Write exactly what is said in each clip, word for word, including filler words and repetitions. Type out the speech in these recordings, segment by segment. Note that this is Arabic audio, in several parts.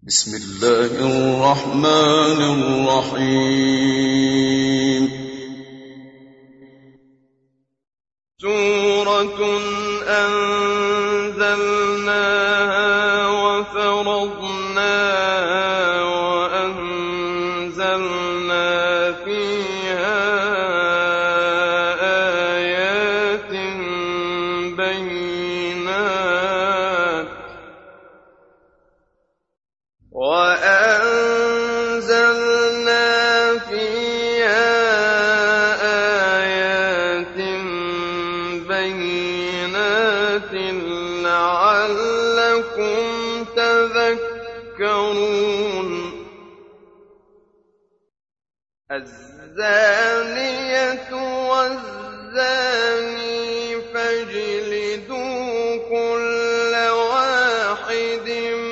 بسم الله الرحمن الرحيم. سورة أنزلناها وفرضناها وأنزلنا فيها آيات بينات وأنزلنا فيها آيات بينات لعلكم تذكرون. الزانية والزاني فاجلدوا كل واحد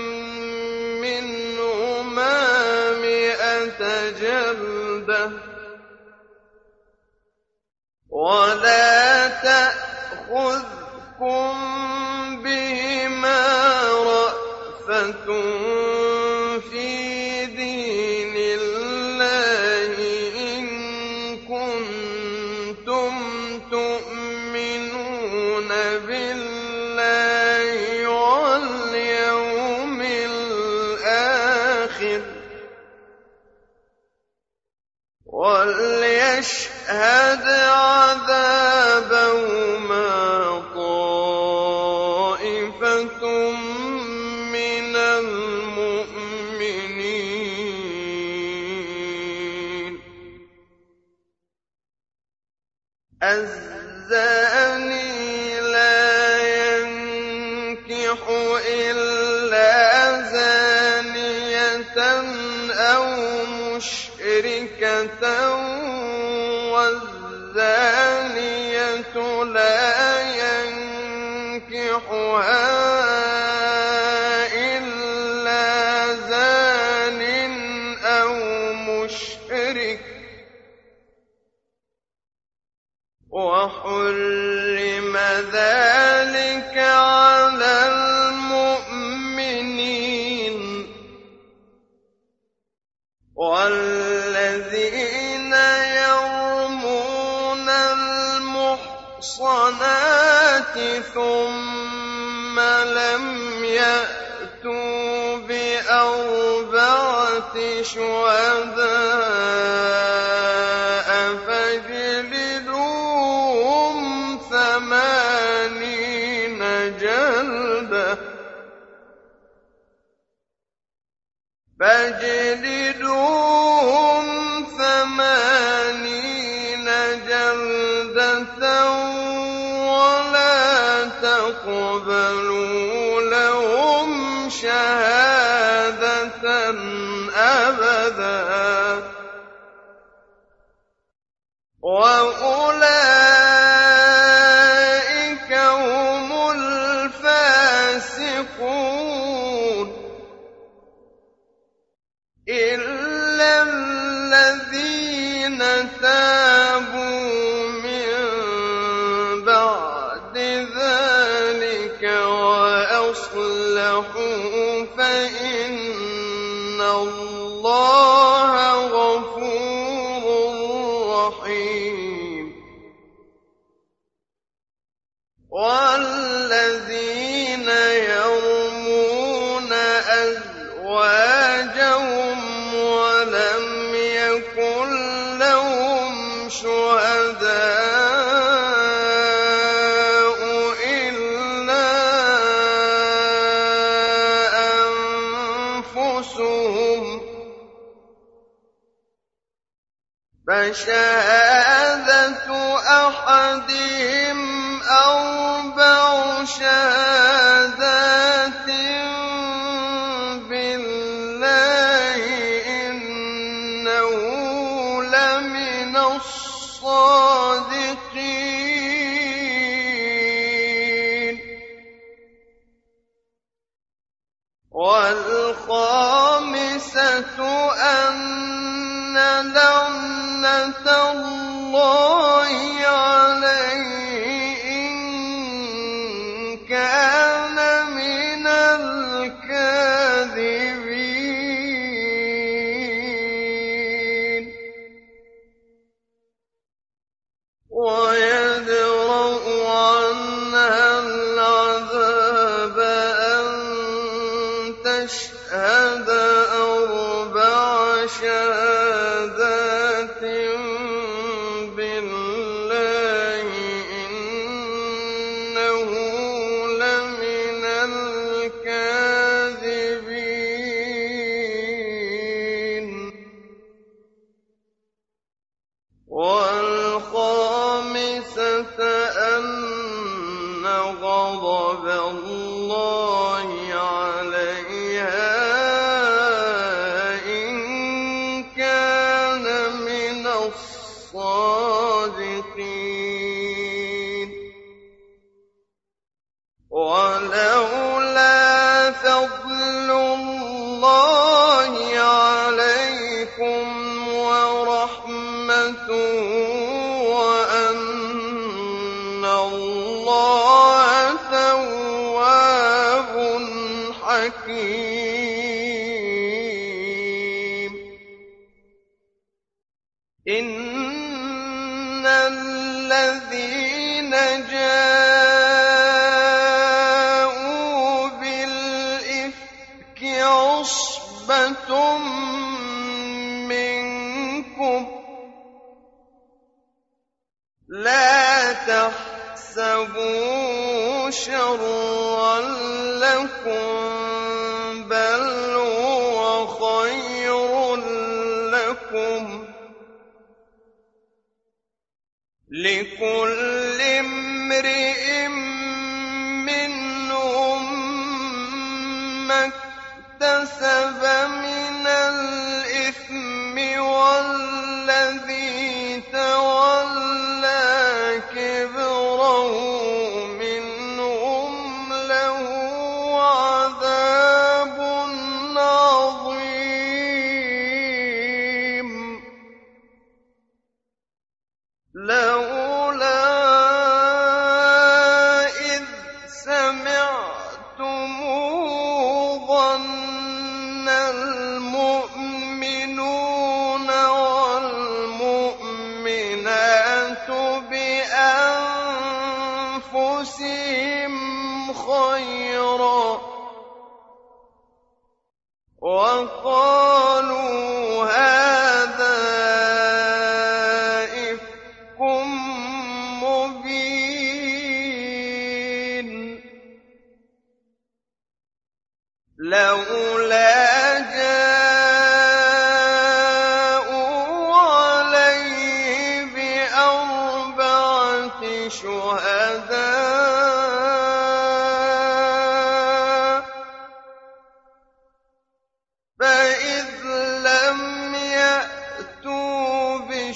منهما مئة جلدة ولا تأخذكم بهما رأفة في دين الله إن كنتم تؤمنون بالله واليوم الآخر وليشهد عذابهما طائفة من المؤمنين. الزاني لا ينكح إلا زانية أو مشركة والزانية لا ينكحها إلا زان أو مشرك وحرم ذلك على المؤمنين. والذين يرمون المحصنات ثم لم يأتوا بأربعة شهداء فاجلدوهم ثمانين جلدة فاجلدوهم ثمانين جلدة ولا تقبلوا لهم شهادة أبدا وأولئك هم الفاسقون إلا الذين تابوا من بعد ذلك وأصلحوا فإن الله غفور رحيم. والذين يرمون أزواجهم ولم يكن لهم شهداء إلا أنفسهم فشهادة أحدهم أربع شهادات بالله إنه لمن الصادقين. والخامسة أن لعنة الله عليه إن كان من الكاذبين. تشهد أربع شهادات بالله إنه لمن الكاذبين والخامسة أن غضب الله عليها إن كان من الصادقين ولولا فضل الله عليكم ورحمته وأن الله تواب حكيم إن الذين جاءوا بالإفك عصبة منكم لا تحسبوا شرا لكم بل هو خير لكم لكل امرئ منهم ما اكتسب من الإثم والذي تولى كبره منهم له عذاب عظيم لولا إذ سمعتموه ظن المؤمنون والمؤمنات بأنفسهم خيرا وقالوا هذا إفك مبين لولا جاءوا عليه بأربعة شهداء فإذ لم يأتوا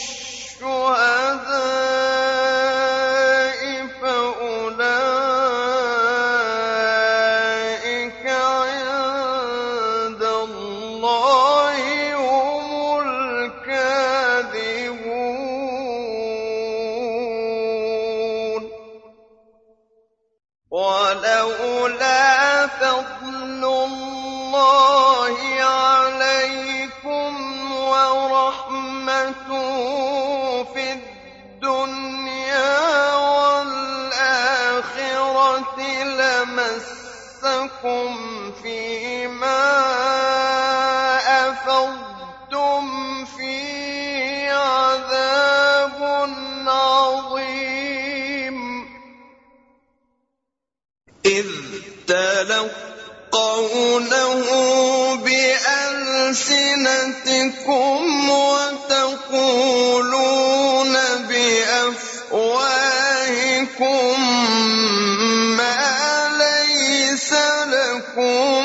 بالشهداء فأولئك عند الله هم الكاذبون ولولا فضل الله عليكم ورحمته في الدنيا والآخرة لمسكم فيما أفضتم فيه عذاب عظيم إذ تلقونه بألسنتكم وتقولون بأفواهكم ما ليس لكم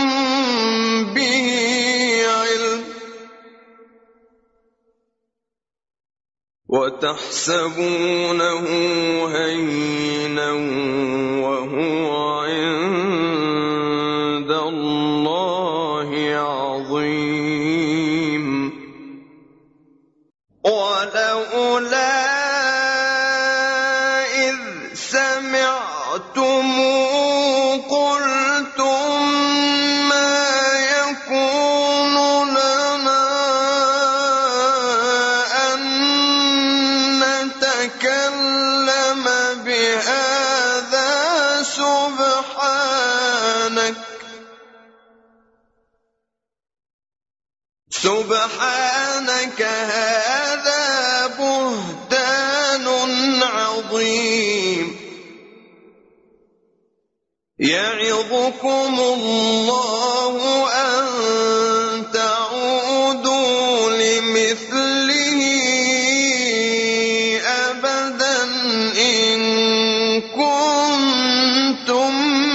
به علم وتحسبونه هينا وهو عند الله عظيم ولولا إذ سمعتموه قلتم ما يكون لنا أن نتكلم بهذا سبحانك سبحانك هذا بهتان عظيم يعظكم الله أن تعودوا لمثله أبدا إن كنتم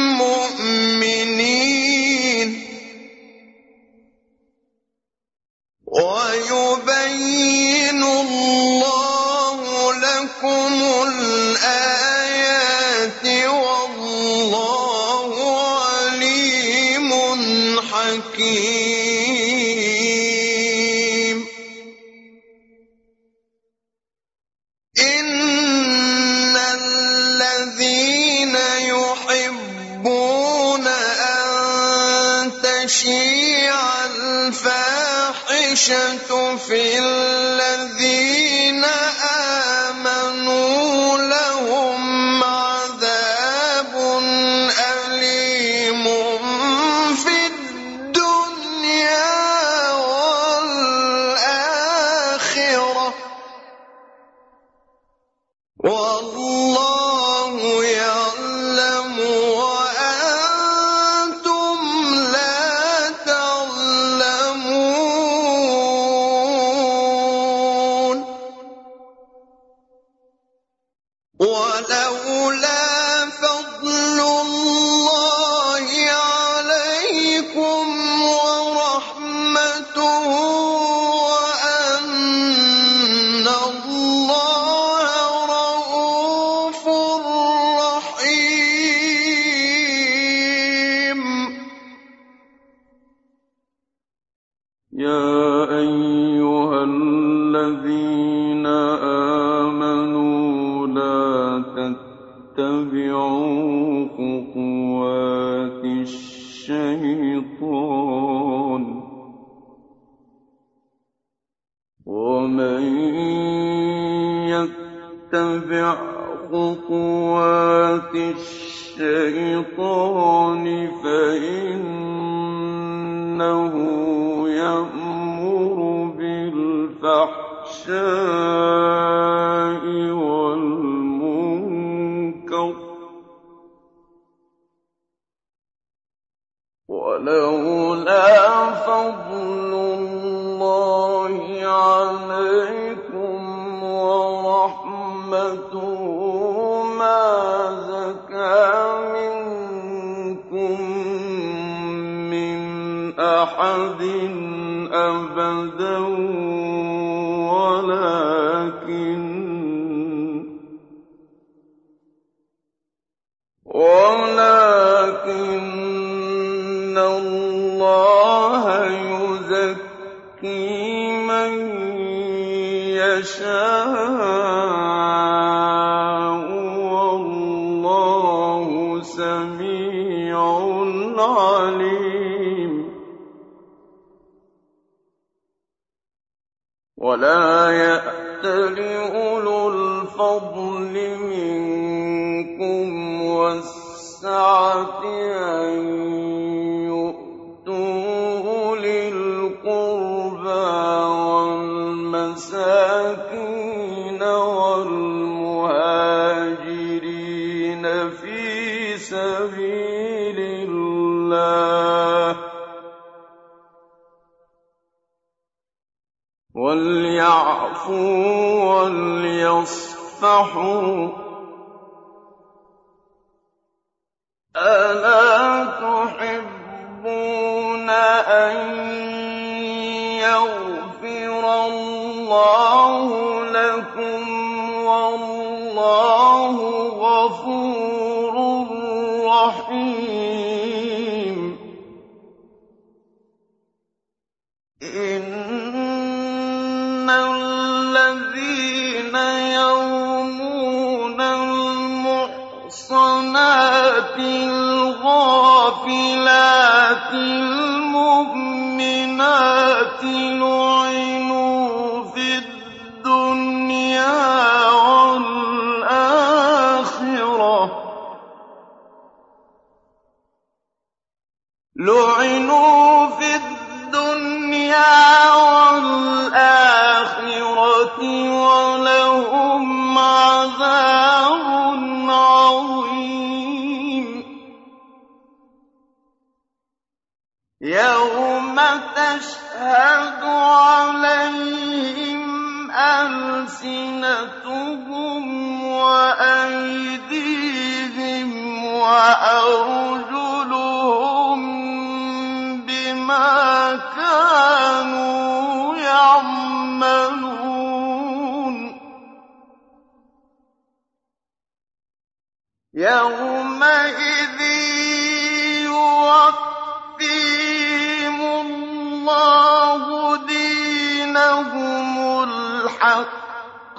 مؤمنين ويبين الله لكم الآيات والله عليم حكيم إن الذين يحبون أن تشيع الفاحشة في الذين آمنوا لهم عذاب أليم في الدنيا والآخرة والله يعلم وأنتم لا تعلمون ولولا فضل الله عليكم ورحمته وأن الله رءوف رحيم يا أيها الذين آمنوا لا تتبعوا خطوات الشيطان ومن يتبع خطوات الشيطان فإنه يأمر بالفحشاء والمنكر ولولا فضل الله عليكم ورحمته ما زكى منكم من أحد أبدا ولكن ولكن الله يزكي من يشاء والله سميع عليم ولا يأتل أولو الفضل منكم والسعة أن يؤتوا أولي القربى والمساكين والمهاجرين في سبيل الله وليعفوا وليصفحوا ألا تحبون أن يغفر الله لكم والله غفور رحيم إن الذين يرمون المحصنات الغافلات المؤمنات لعنوا في الدنيا والآخرة لعنوا في الدنيا الدُّنْيَا وَالْآخِرَةِ وَلَهُمْ عَذَابٌ عَظِيمٌ يَوْمَ تَشْهَدُ عَلَيْهِمْ أَلْسِنَتُهُمْ وَأَيْدِيهِمْ وَأَرْجُلُهُم بِمَا كَانُوا يَعْمَلُونَ يَوْمَئِذٍ يُوَفِّيهِمُ اللَّهُ دِينَهُمُ الْحَقَّ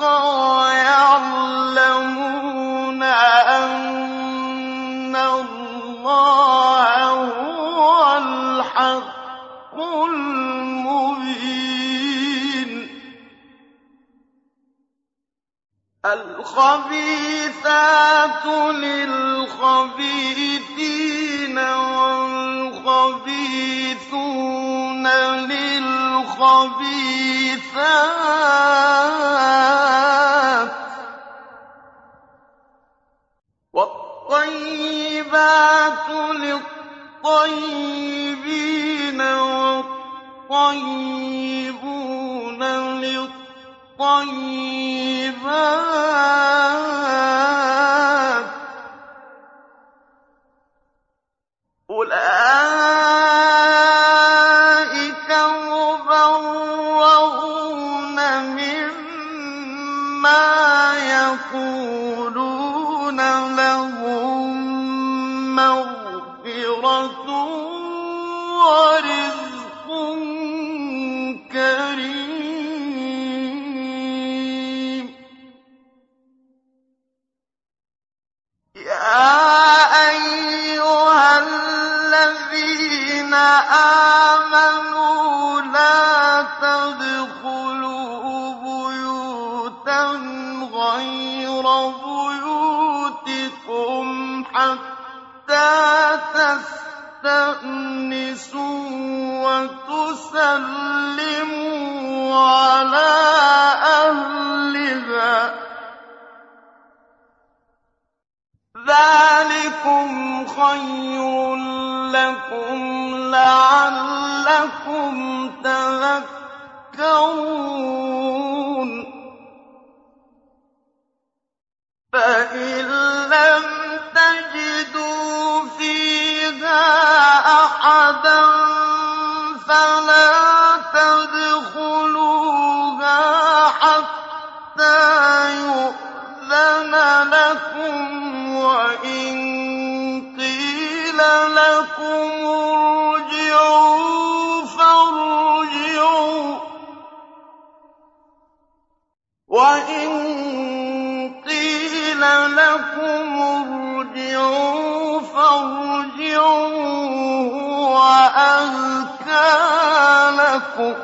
وَيَعْلَمُونَ أَنَّ اللَّهَ هُوَ الْحَقُّ الْمُبِينُ الْخَبِيثَاتُ لِلْخَبِيثِينَ وَالْخَبِيثُونَ لِلْخَبِيثَاتِ وَالطَّيِّبَاتُ لِلطَّيِّبِينَ وَالطَّيِّبُونَ لِلطَّيِّبَاتِ أُولَٰئِكَ مُبَرَّءُونَ مِمَّا يَقُولُونَ لَهُم مَّغْفِرَةٌ وَرِزْقٌ كَرِيمٌ يَا أَيُّهَا الَّذِينَ آمَنُوا لَا تَدْخُلُوا بُيُوتًا غَيْرَ بُيُوتِكُمْ حَتَّىٰ تَسْتَأْنِسُوا وَتُسَلِّمُوا عَلَىٰ أَهْلِهَا ۚ ذَٰلِكُمْ خَيْرٌ لَّكُمْ لَعَلَّكُمْ تَذَكَّرُونَ فَإِن لَّمْ تَجِدُوا فِيهَا أَحَدًا فَلَا تَدْخُلُوهَا حَتَّىٰ يُؤْذَنَ لَكُمْ ۖ وَإِن قِيلَ لَكُمُ ارْجِعُوا فَارْجِعُوا ۖ وَإِن قِيلَ لَكُمُ ارْجِعُوا فَارْجِعُوا هُوَ أَزْكَىٰ لَكُمْ ۚ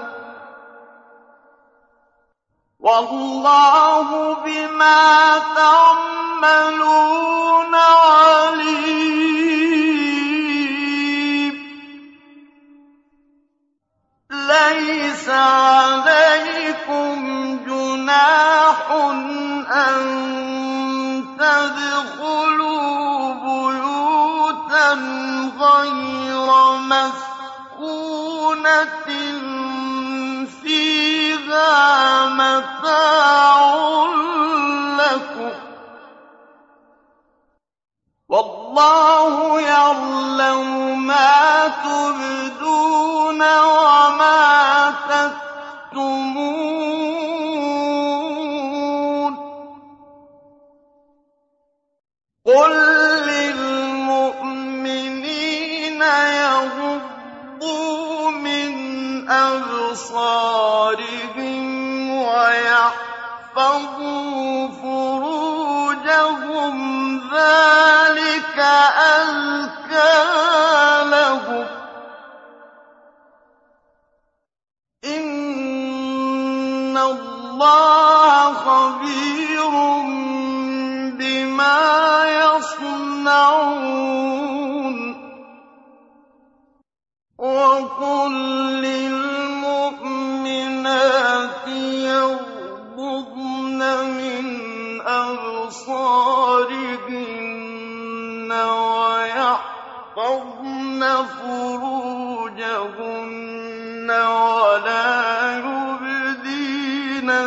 وَاللَّهُ بِمَا تَعْمَلُونَ عَلِيمٌ لَّيْسَ عَلَيْكُمْ جُنَاحٌ أَن تَدْخُلُوا بُيُوتًا غَيْرَ مَسْكُونَةٍ فِيهَا مَتَاعٌ لَّكُمْ ۚ وَاللَّهُ يَعْلَمُ مَا تُبْدُونَ وَمَا تَكْتُمُونَ قُل لِّلْمُؤْمِنِينَ يَغُضُّوا مِنْ أَبْصَارِهِمْ وَيَحْفَظُوا فُرُوجَهُمْ ۚ ذَٰلِكَ أَزْكَىٰ لَهُمْ ۗ إِنَّ اللَّهَ خَبِيرٌ بِمَا يَصْنَعُونَ وَقُل لِّلْمُؤْمِنِينَ ولا يبدين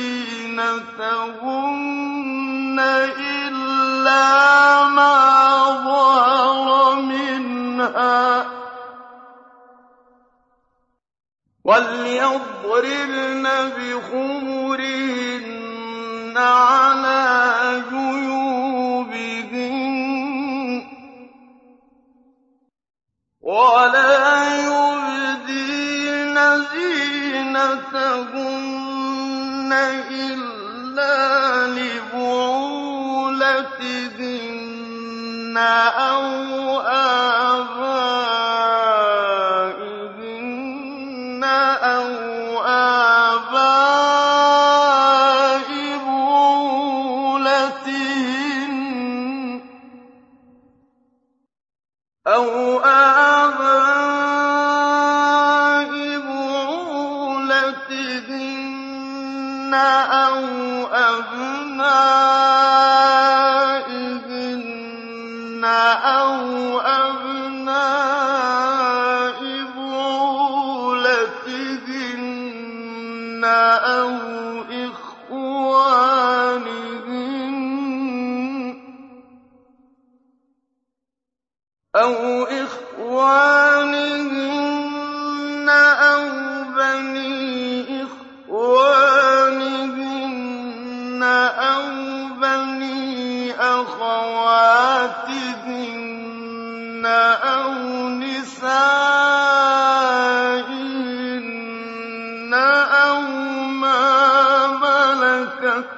زينتهن إلا ما ظهر منها وَلْيَضْرِبْنَ بِخُمُرِهِنَّ عَلَىٰ جُيُوبِهِنَّ وَلَا يُبْدِينَ زِينَتَهُنَّ إِلَّا لِبُعُولَتِهِنَّ أَوْ آبَائِهِنَّ أَوْ آبَاءِ بُعُولَتِهِنَّ أَوْ آبَاءِ بُعُولَتِهِنَّ أَوْ أَبْنَائِهِنَّ أَوْ أَبْنَاءِ بُعُولَتِهِنَّ أَوْ إِخْوَانِهِنَّ أَوْ إِخْوَانِهِنَّ أَوْ بَنِي إِخْوَانِهِنَّ أَوْ بَنِي أَخَوَاتِهِنَّ أَوْ نِسَائِهِنَّ أَوْ مَا مَلَكَتْ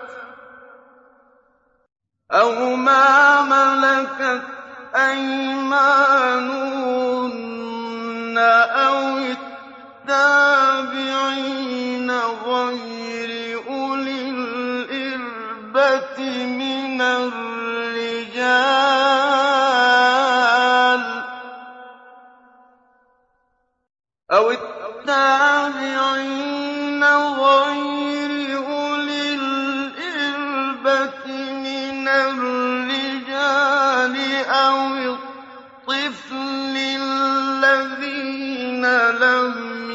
أَوْ مَا مَلَكَتْ أَيْمَانُهُنَّ أَوِ التَّابِعِينَ غَيْرِ أُولِي الْإِرْبَةِ مِنَ الرِّجَالِ أَوِ التَّابِعِينَ غَيْرِ أُولِي الْإِرْبَةِ مِنَ الرِّجَالِ أَوِ الطِّفْلِ الَّذِينَ لَمْ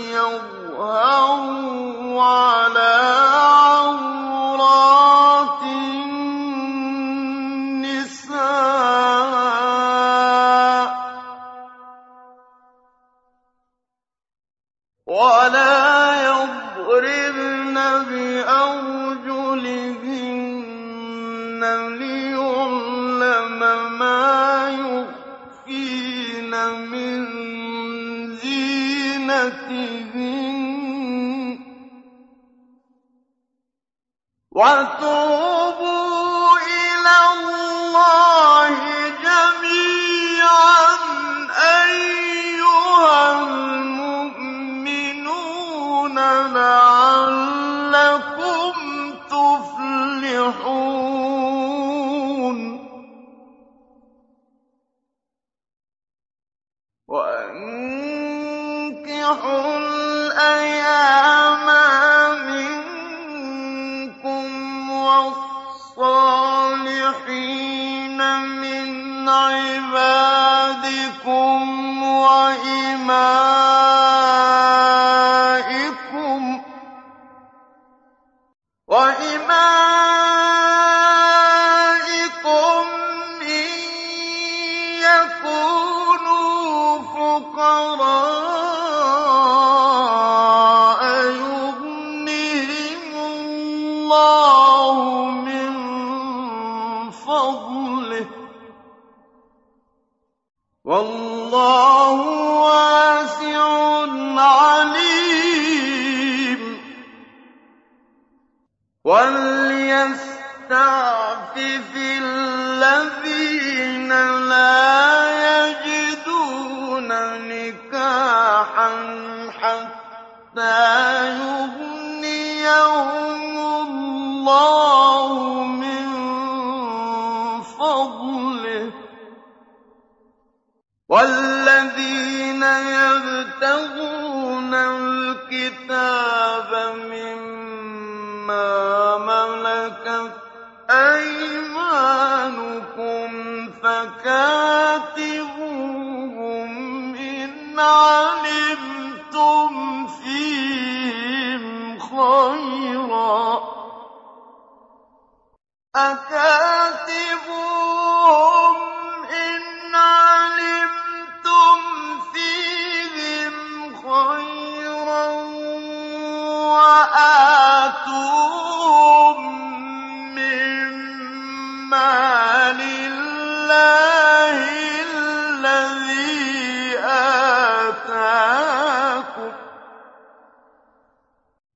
يَظْهَرُوا عَلَىٰ عَوْرَاتِ النِّسَاءِ وَلَا يَضْرِبْنَ بِأَرْجُلِهِنَّ لِيُعْلَمَ مَا يُخْفِينَ مِن زِينَتِهِنَّ ۚ وَتُوبُوا إِلَى اللَّهِ جَمِيعًا أَيُّهَا الْمُؤْمِنُونَ لَعَلَّكُمْ تُفْلِحُونَ وَأَنكِحُوا الْأَيَامَىٰ مِنكُمْ وَالصَّالِحِينَ مِنْ عِبَادِكُمْ وَإِمَائِكُمْ وَإِمَائِكُمْ إِن يَكُونُوا فُقَرَاءَ يُغْنِهِمُ اللَّهُ مِن فَضْلِهِ ۗ وَاللَّهُ وَاسِعٌ عَلِيمٌ. وَلْيَسْتَعْفِفِ الَّذِينَ لَا يَجِدُونَ نِكَاحًا حَتَّىٰ يُغْنِيَهُمُ اللَّهُ مِن فَضْلِهِ ۗ وَالَّذِينَ يَبْتَغُونَ الْكِتَابَ مِمَّا مَلَكَتْ أَيْمَانُكُمْ فَكَاتِبُوهُمْ إِنْ عَلِمْتُمْ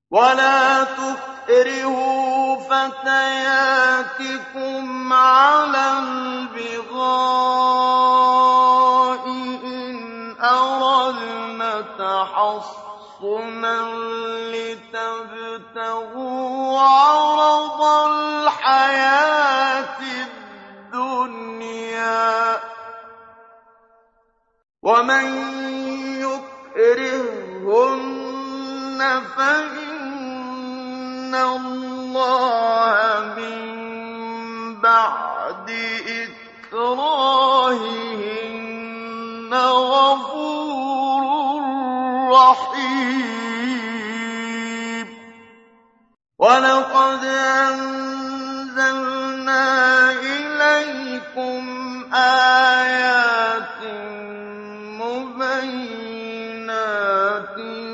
ولا تكرهوا فتياتكم على البغاء إن أردنا تحصنا لتبتغوا عرض الحياة الدنيا ومن يكرههن فإن الله من بعد إكراههن غفور رحيم ولقد أنزلنا إليكم آيات مبينات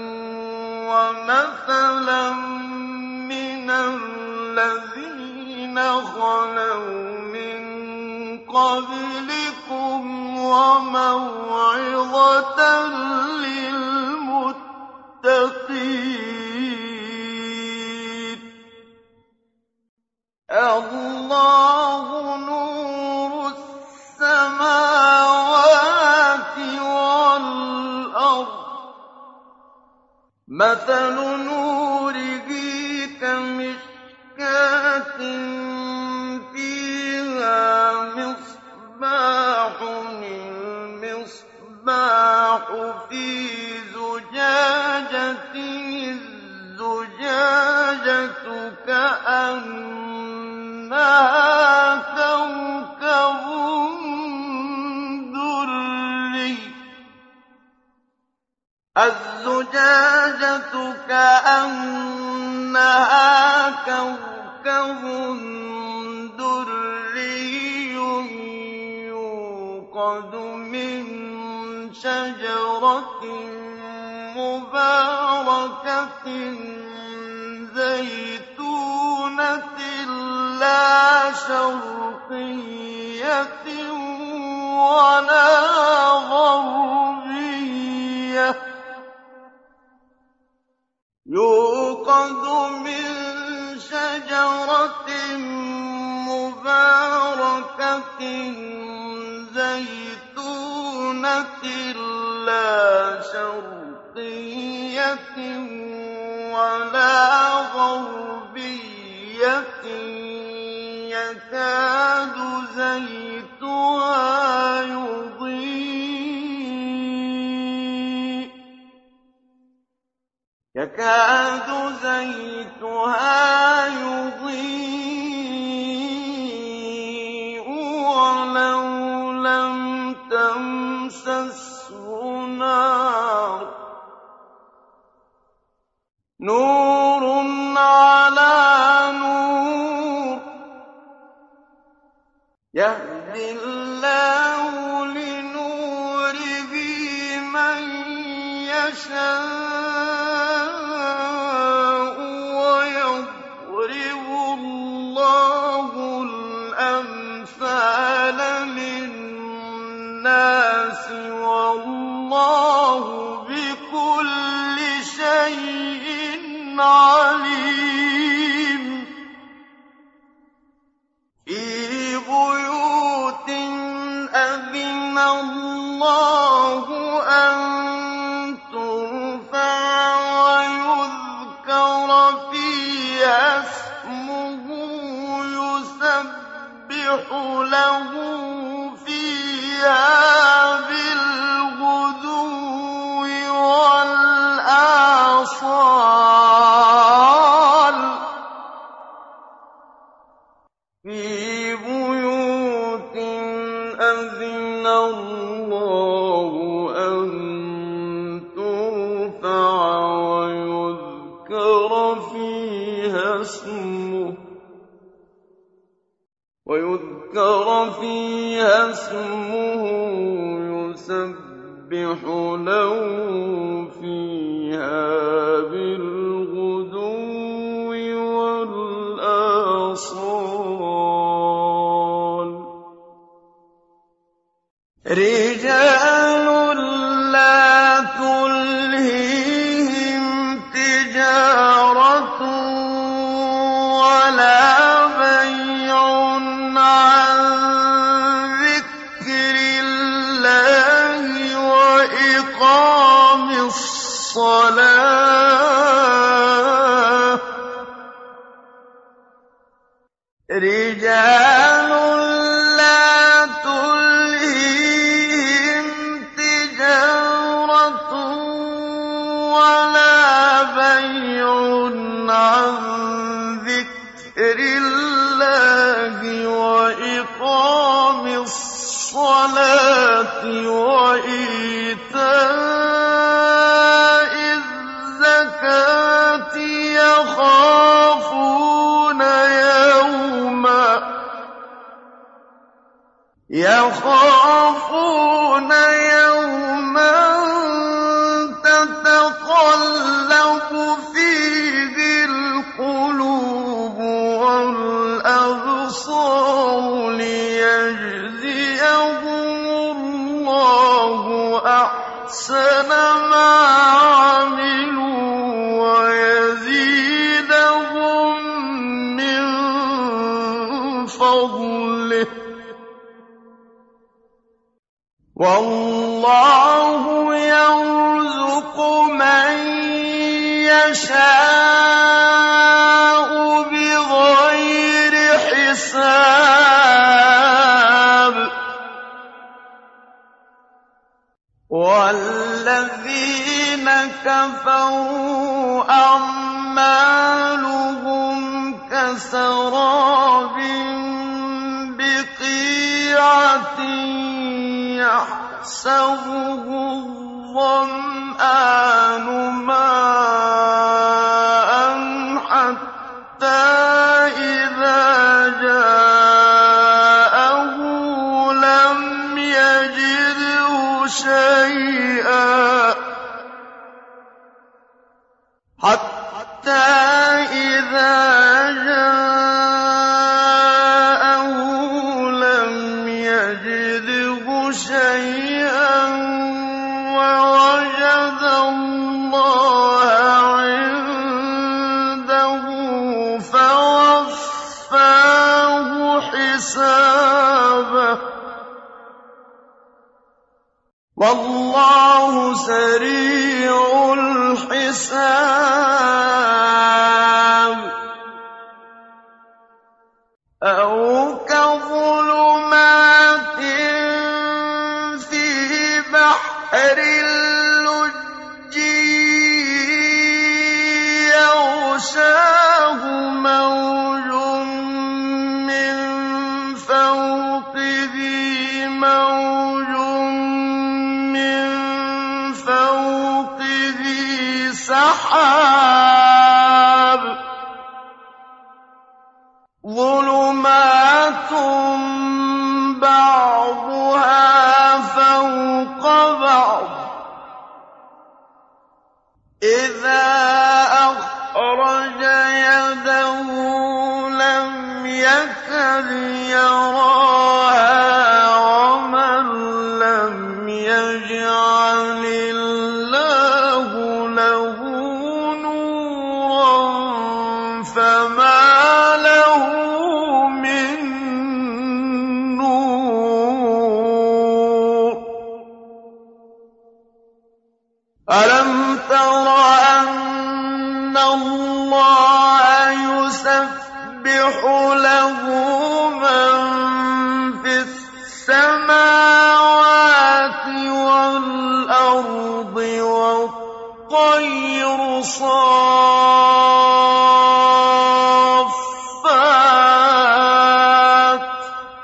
ومثلا من الذين خلوا من قبلكم وموعظة للمتقين الله نور السماوات والأرض مثل نوره كمشكاة فيها مصباح المصباح في زجاجة الزجاجة كأنها كوكب دري الزجاجة كأنها كوكب دري يوقد من شجرة مباركة زيتونة لا شرقية ولا غربية يوقد من شجرة مباركة زيتونة لا شرقية ولا غربية يكاد زيتها يضيء يكاد زيتها يضيء ولو لم تمسسه نار نور على نور يهدي الله لنوره من يشاء ويضرب الله الأمثال للناس والله بكل شيء عليم في بيوت أذن الله أن ترفع ويذكر فيها اسمه يسبح له فيها بالغدو والآصال في بيوت أذن الله أن ترفع ويذكر فيها اسمه ويذكر فيها اسمه يسبح له فيها بالغدو والآصال رجال لا تلهيهم تجارة الصَّلَاةِ رِجَالٌ لَّا تُلْهِيهِمْ تِجَارَةٌ وَلَا بَيْعٌ عَن ذِكْرِ اللَّهِ وَإِقَامِ الصَّلَاةِ وَإِيتَاءِ الزَّكَاةِ يَخَافُونَ يَوْمًا يَخَافُونَ يَوْمًا تَتَقَلَّبُ فِيهِ الْقُلُوبُ وَالْأَبْصَارُ لِيَجْزِيَهُمُ اللَّهُ أَحْسَنَ مَا عَمِلُوا وَيَزِيدَهُم مِّن فَضْلِهِ ۗ وَاللَّهُ يَرْزُقُ مَن يَشَاءُ بِغَيْرِ حِسَابٍ وَالَّذِينَ كَفَرُوا أَعْمَالُهُمْ كَسَرَابٍ بِقِيعَةٍ يَحْسَبُهُ الظَّمْآنُ مَاءً حَتَّىٰ إِذَا جَاءَهُ لَمْ يَجِدْهُ شَيْئًا حَتَّىٰ إِذَا جَاءَهُ لَمْ يَجِدْهُ شَيْئًا وَوَجَدَ اللَّهَ عِندَهُ فَوَفَّاهُ حِسَابَهُ ۗ وَاللَّهُ سَرِيعُ الْحِسَابِ أَوْ كَظُلُمَاتٍ فِي بَحْرٍ لُّجِّيٍّ يَغْشَاهُ مَوْجٌ مِّن فَوْقِهِ مَوْجٌ مِّن فَوْقِهِ سَحَابٌ ظُلُمَاتٌ بَعْضُهَا فَوْقَ بَعْضٍ إِذَا أَخْرَجَ يَدَهُ لَمْ يَكَدْ يَرَاهَا وَمَن لَّمْ يَجْعَلِ اللَّهُ لَهُ نُورًا فَمَا لَهُ مِن نُّورٍ أَلَمْ تَرَ أَنَّ اللَّهَ يُسَبِّحُ لَهُ مَن فِي السَّمَاوَاتِ وَالْأَرْضِ وَالطَّيْرُ صَافَّاتٍ ۖ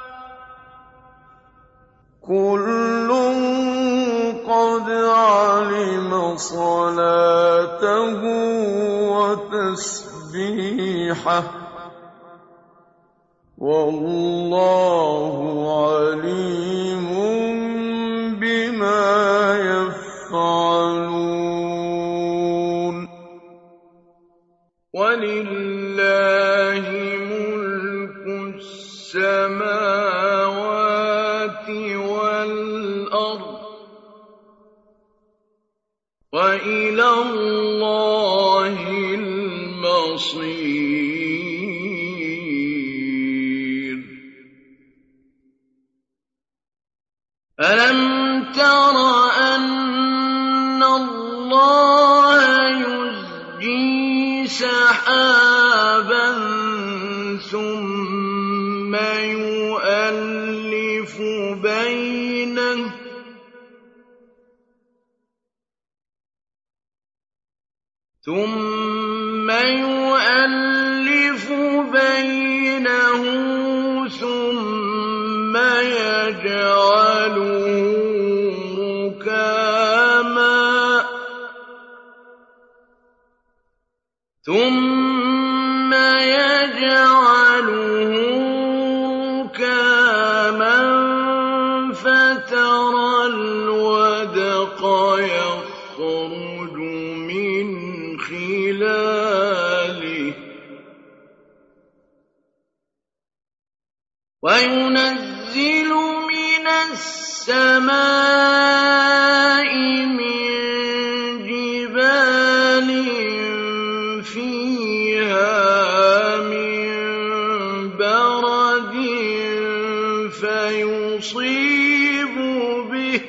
كُلٌّ قَدْ عَلِمَ صَلَاتَهُ وَتَسْبِيحَهُ ۗ وَاللَّهُ عَلِيمٌ بِمَا يَفْعَلُونَ وَلِلَّهِ مُلْكُ السَّمَاوَاتِ وَالْأَرْضِ ۚ وَإِلَى اللَّهِ الْمَصِيرُ أَلَمْ تَرَ أَنَّ اللَّهَ يُزْجِي سَحَابًا ثُمَّ يُؤَلِّفُ بَيْنَهُ ثُمَّ يُؤَلِّفُ بَيْنَهُ ثُمَّ يَجْعَلُهُ رُكَامًا ثُمَّ يَجْعَلُهُ رُكَامًا فَتَرَى الْوَدْقَ يَخْرُجُ مِنْ خِلَالِهِ وَيُنَزِّلُ مِنَ السَّمَاءِ مِن جِبَالٍ فِيهَا مِن بَرَدٍ فَيُصِيبُ بِهِ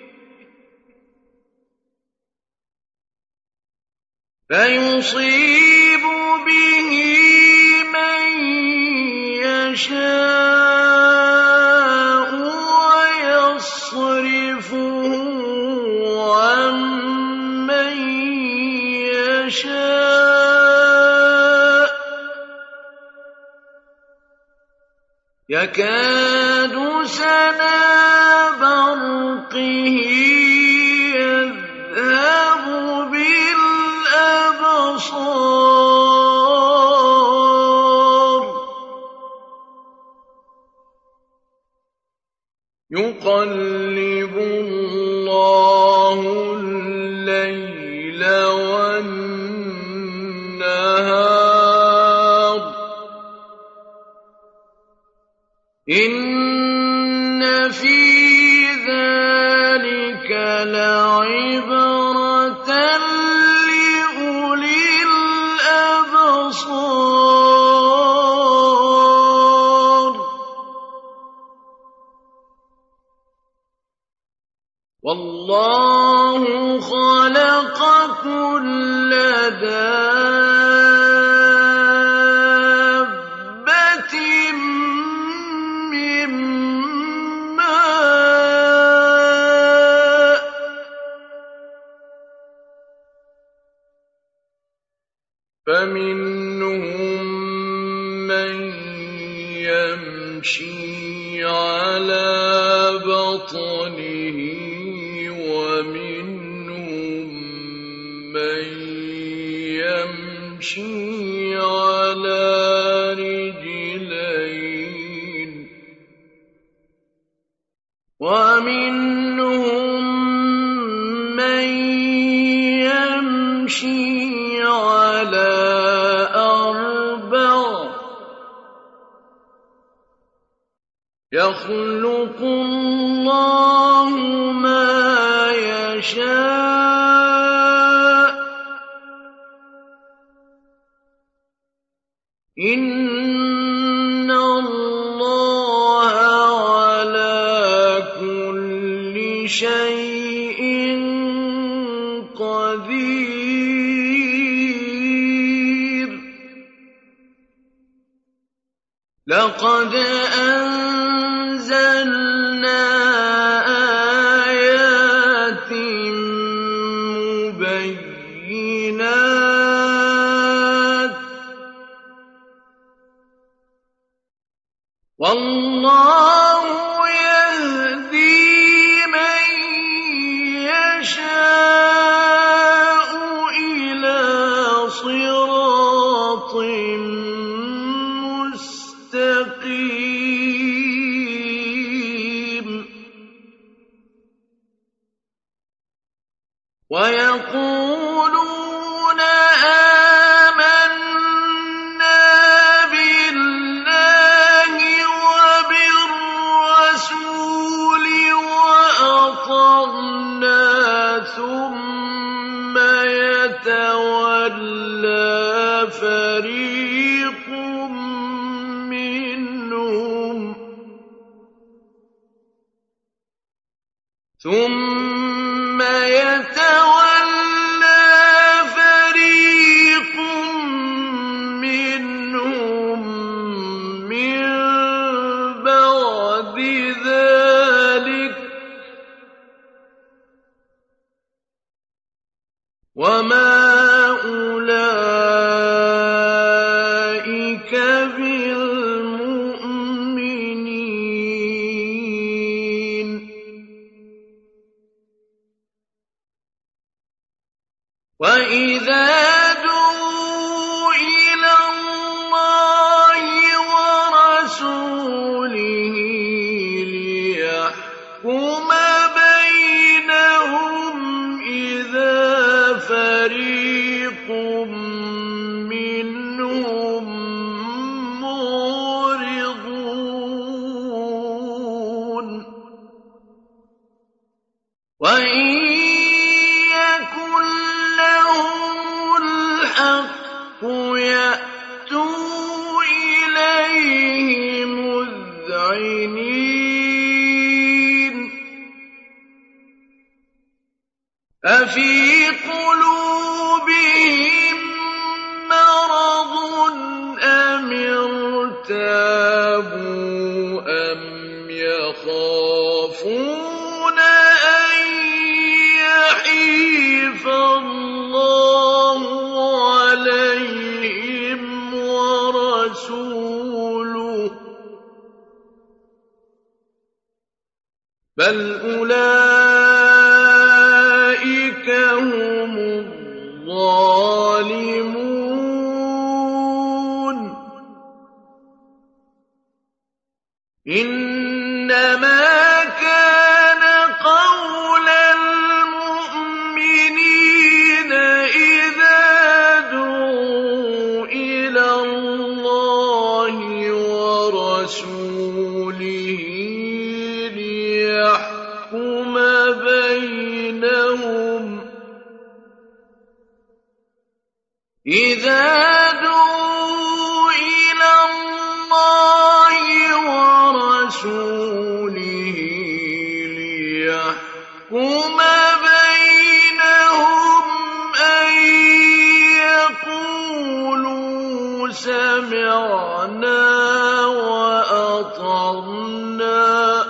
فَيُصِيبُ بِهِ مَن يَشَاءُ وَيَصْرِفُهُ عَن مَّن يَشَاءُ ۖ يَكَادُ سَنَا بَرْقِهِ يَذْهَبُ بِالْأَبْصَارِ يُقَلِّبُ اللَّهُ اللَّيْلَ وَالنَّهَارَ إِنَّ فِي ذَلِكَ لَعِبْرَةً لِّأُولِي الْأَبْصَارِ وَاللَّهُ خَلَقَ كُلَّ دَابَّةٍ مِّن مَّاءٍ ۖ فَمِنْهُم مَّن يَمْشِي عَلَىٰ بَطْنِهِ وَمِنْهُم مَّن يَمْشِي عَلَىٰ رِجْلَيْنِ وَمِنْهُم مَّن يَمْشِي عَلَىٰ أَرْبَعٍ ۚ يَخْلُقُ اللَّهُ مَا يَشَاءُ ۚ إِنَّ اللَّهَ عَلَىٰ كُلِّ شَيْءٍ قَدِيرٌ لَقَدْ أَنزَلْنَا آيَاتٍ مُبَيِّنَاتٍ ۚ وَاللَّهُ يَهْدِي مَن يَشَاءُ إِلَىٰ صِرَاطٍ مُّسْتَقِيمٍ وَيَقُولُونَ آمَنَّا بِاللَّهِ وَبِالرَّسُولِ وَأَطَعْنَا ثُمَّ يَتَوَلَّىٰ فَرِيقٌ مِّنْهُمْ ثُمَّ يَتَوَلَّىٰ فَرِيقٌ أُولَٰئِكَ بِالْمُؤْمِنِينَ وَإِذَا دُعُوا إِلَى اللَّهِ وَرَسُولِهِ لِيَحْكُمَ بَيْنَهُمْ إِذَا فَرِيقٌ مِّنْهُم مُّعْرِضُونَ وَإِن يَكُن لَّهُمُ الْحَقُّ يَأْتُوا إِلَيْهِ مُذْعِنِينَ أَفِي قُلُوبِهِم مَّرَضٌ أَمِ ارْتَابُوا أَمْ يَخَافُونَ أَن يَحِيفَ اللَّهُ عَلَيْهِمْ وَرَسُولُهُ ۚ بَلْ أُولَٰئِكَ هُمُ الظَّالِمُونَ إِنَّمَا كَانَ قَوْلَ الْمُؤْمِنِينَ إِذَا دُعُوا إِلَى اللَّهِ وَرَسُولِهِ لِيَحْكُمَ بَيْنَهُمْ إِذَا دُعُوا إِلَى اللَّهِ وَرَسُولِهِ لِيَحْكُمَ بَيْنَهُمْ أَن يَقُولُوا سَمِعْنَا وَأَطَعْنَا ۚ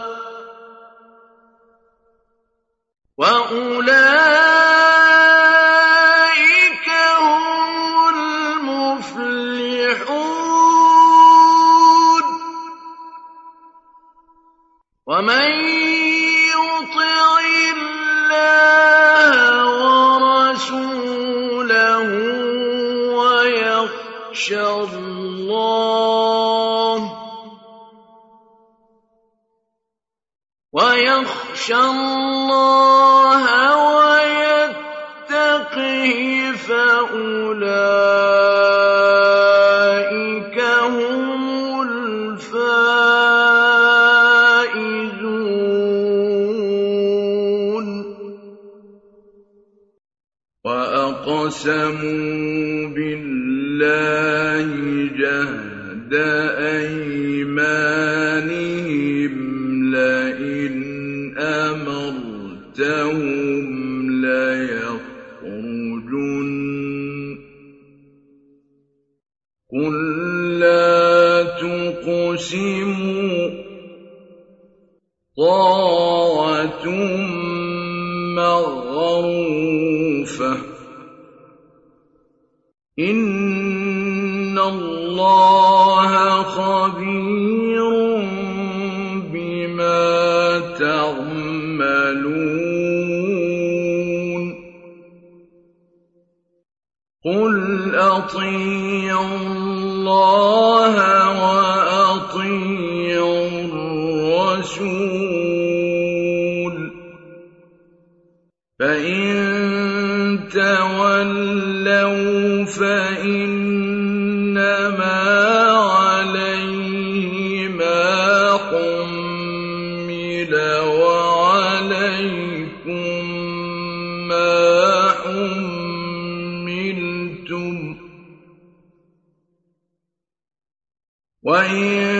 وَأُولَٰئِكَ هُمُ الْمُفْلِحُونَ وَمَن يُطِعِ اللَّهَ وَرَسُولَهُ وَيَخْشَ اللَّهَ وَيَخْشَ اللَّهَ وَيَتَّقْهِ فَأُولَٰئِكَ هُمُ الْفَائِزُونَ وَأَقْسَمُوا بِاللَّهِ جَهْدَ أَيْمَانِهِمْ لَئِنْ أَمَرْتَهُمْ لَيَخْرُجُنَّ قُل لَّا تُقْسِمُوا طَاعَةٌ مَّعْرُوفَةٌ ۚ إِنَّ اللَّهَ خَبِيرٌ بِمَا تَعْمَلُونَ قُلْ أَطِيعُوا اللَّهَ وَأَطِيعُوا الرَّسُولَ ۚ فَإِن تَوَلَّوْا فَإِنَّمَا عَلَيْهِ مَا حُمِّلَ وَعَلَيْكُم مَّا حُمِّلْتُمْ ۖ وَإِن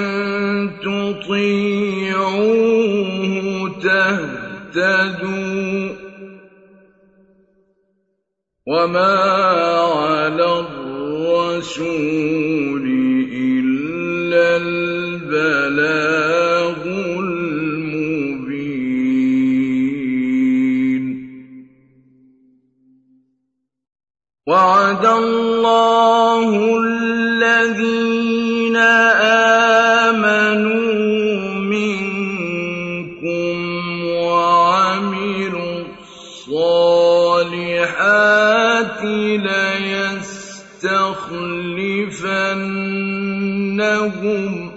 تُطِيعُوهُ تَهْتَدُوا ۚ وَمَا عَلَى الرَّسُولِ إِلَّا الْبَلَاغُ الْمُبِينُ. وعد الله الذين آمنوا منكم وعملوا الصالحات ليستخلفنهم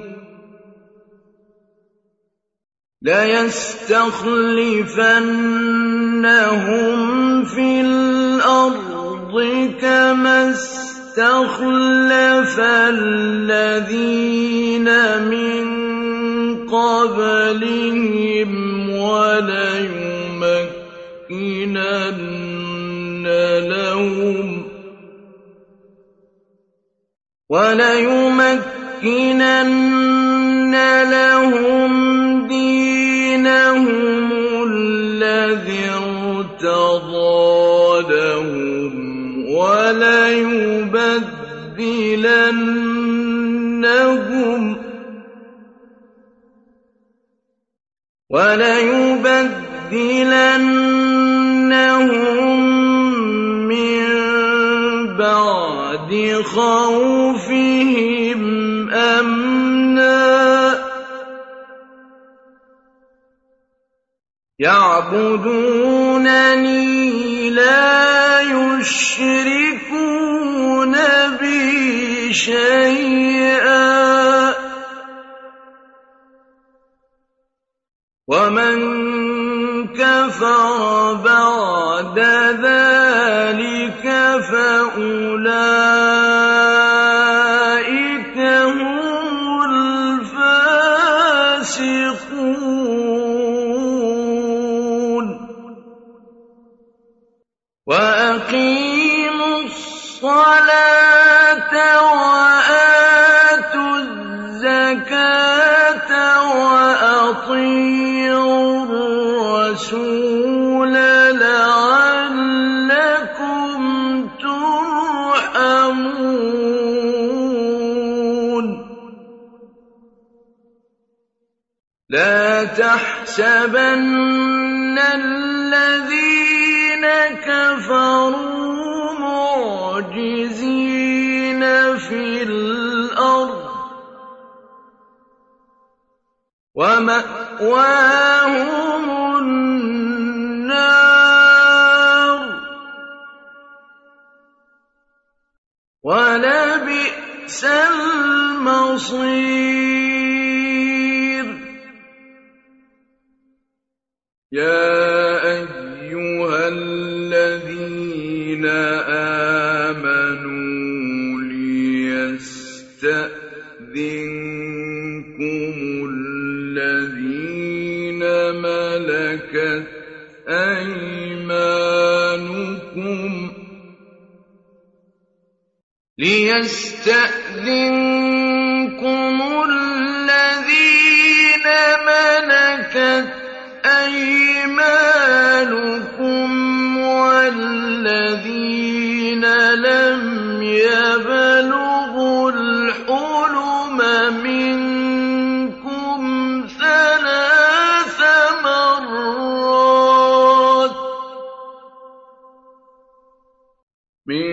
ليستخلفنهم في الأرض كما استخلف الذين من قبلهم وليمكنن لهم وليمكنن لهم دينهم الذي ارتضى لهم وليبدلنهم وليبدلنهم من بعد خوفهم أمنا يعبدونني لا يشركون بي شيئا ومن كفر بعد ذلك فأولئك هم الفاسقون وأقيموا الصلاة وآتوا الزكاة وأطيعوا الرسول لعلكم ترحمون لا تحسبن الذين كفروا معجزين في الأرض ومأواهم النار ولبئس المصير يا أيها الذين آمنوا ليستأذنكم الذين ملكت أيمانكم ليستأذنكم الذين ملكت أيمانكم والذين لم يبلغوا الحلم منكم ثلاث مرات من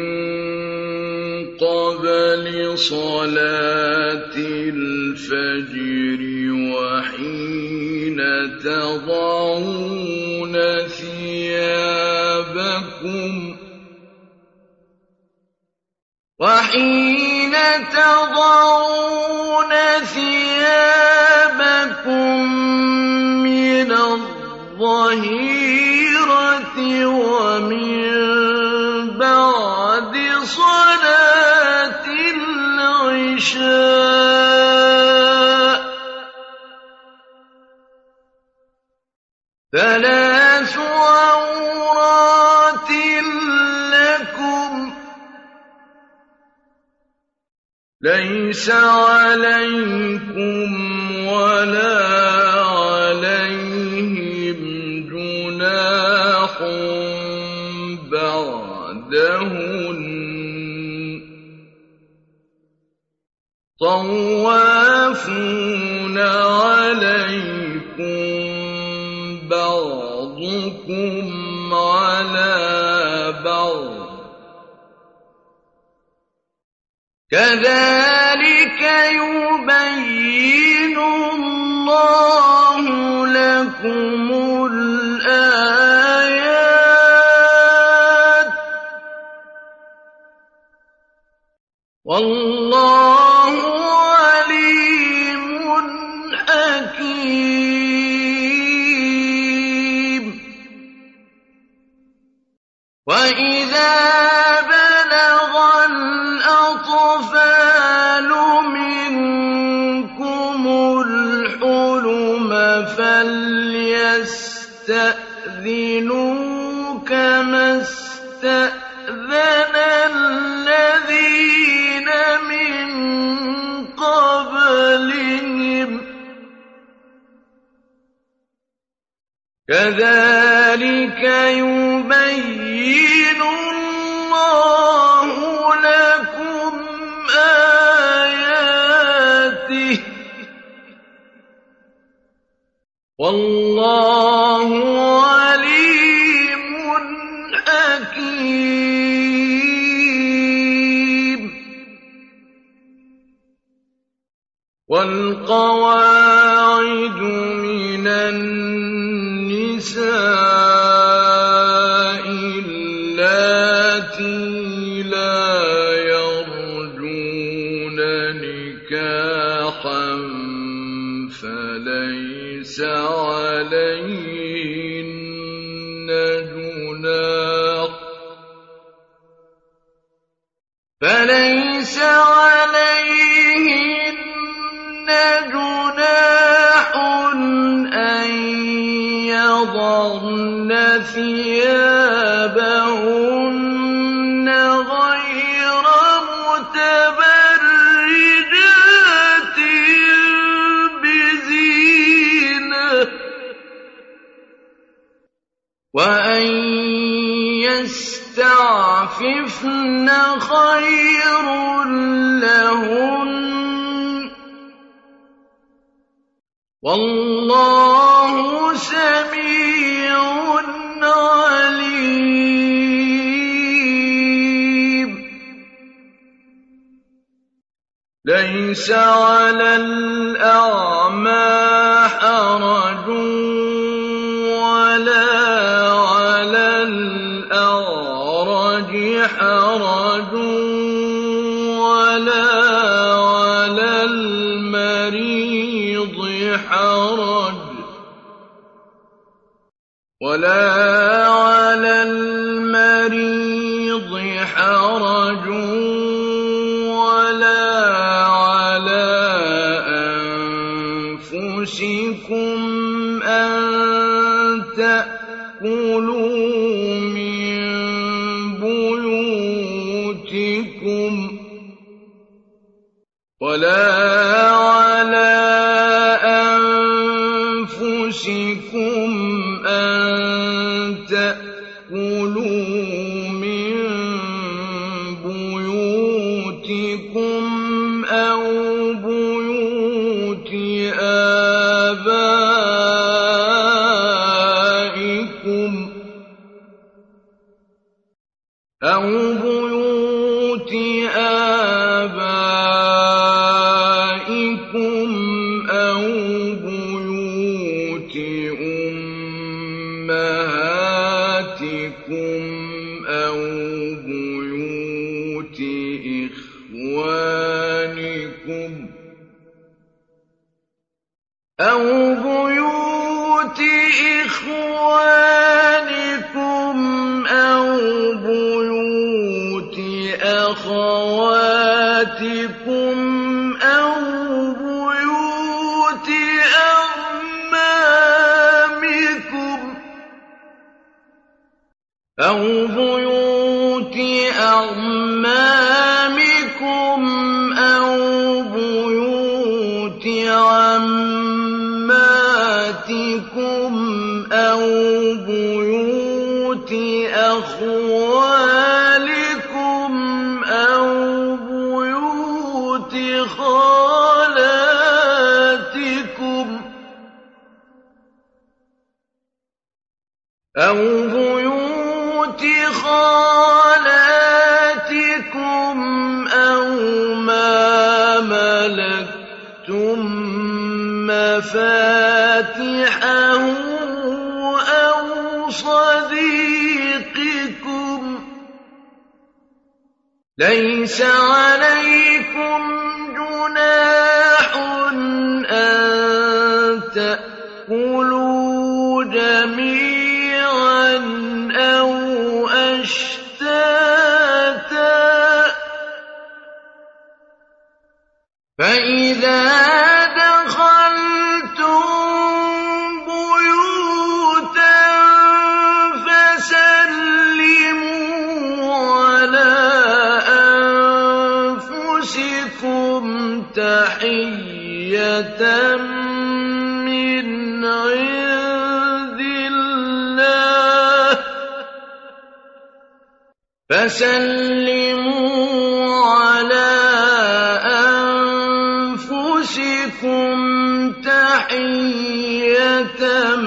قبل صلاة الفجر وحين تضعون ثيابكم وحين تضعون ثيابكم من الظهيرة ومن بعد صلاة العشاء ثلاث عورات لكم ليس عليكم ولا عليهم جناح بعدهن طوافون عليكم بعضكم على بعض كذلك يبين الله لكم الآيات والله عليم حكيم. وإذا بلغ الأطفال منكم الحلم فليستأذنوا كما استأذن الذين من قبلهم كذلك يبين الله لكم آياته والله عليم حكيم. والقواعد من النساء اللاتي لا يرجون نكاحا فليس عليهن جناح فليس عليهن جناح أن يضعن ثيابهن غير متبرجات بزينة وأن يستعففن خير لهن والله سميع عليم. ليس على الأعمى حرج ولا على الأعرج حرج ولا على المريض حرج ولا على المريض حرج ولا على أنفسكم أن تأكلوا من بيوتكم ولا على أنفسكم أن تأكلوا من بيوتكم أو بيوت آبائكم أو بيوت آبائكم أو بيوت أمهاتكم أو بيوت إخوانكم أو بيوت إخوانكم أو بيوت أخواتكم أو بيوت أعمامكم أو بيوت أعمامكم أو بيوت عماتكم أو بيوت أخوالكم أو بيوت خالاتكم أو بيوت خالاتكم أو مفاتحه أو صديقكم ليس عليكم جناح أن تأكلوا جميعا أو أشتاتا فإذا دخلتم بيوتا فسلموا على أنفسكم تحية من عند الله فسلموا على أنفسكم تحية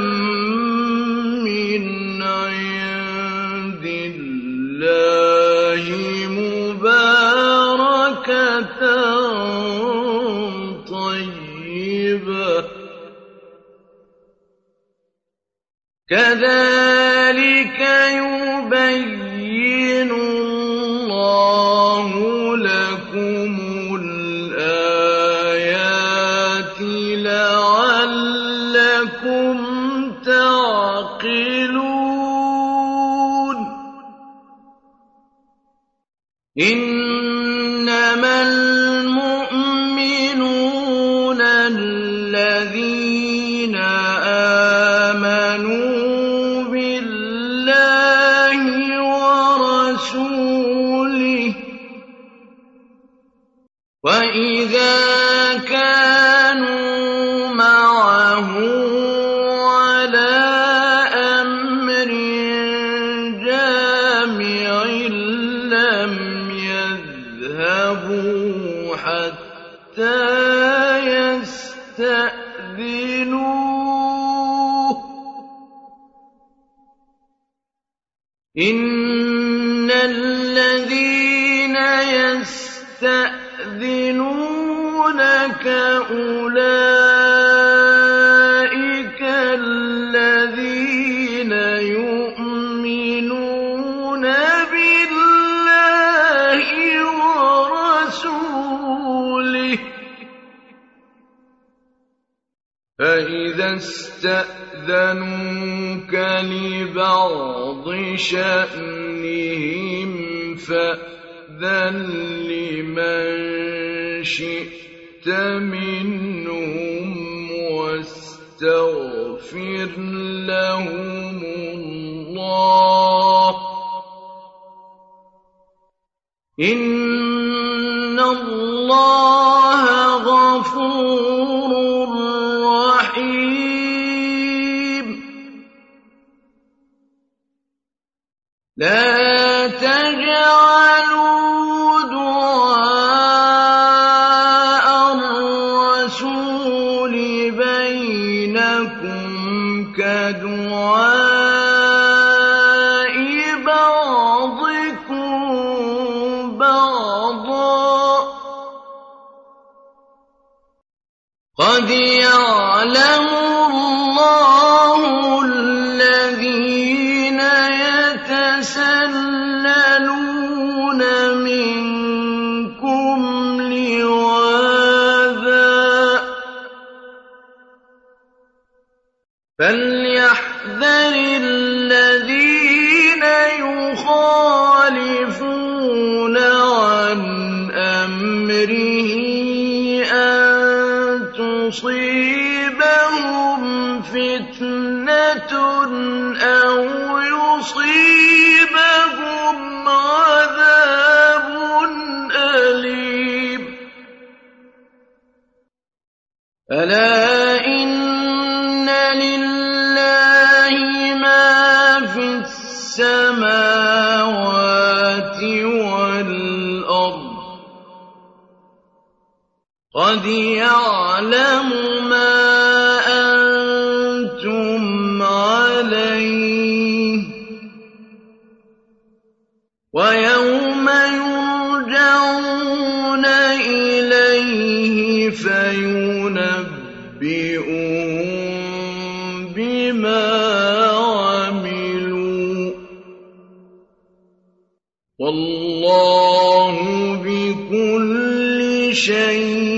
من عند الله مباركة طيبة كذلك يبين الله لكم الآيات لعلكم تعقلون إنما المؤمنون الذين آمنوا بالله ورسوله وإذا كانوا معه على أمر جامع لم يذهبوا حتى يستأذنوه إن الذين يستأذنونك أولئك الذين يؤمنون بالله ورسوله فإذا استأذنوك لبعض شأنهم فأذن لمن شئت منهم واستغفر لهم الله إن الله غفور رحيم لا تجعلوا دعاء الرسول بينكم كدعاء بعضكم بعضا قد يعلم الله الذين يتسللون منكم لواذا فليحذر الذين يخالفون عن أمره أن تصيبهم فتنة أو يصيبهم عذاب أليم ألا إن لله ما في السماوات والأرض قد يعلم ما أنتم عليه ويوم يرجعون إليه فينبئون شيء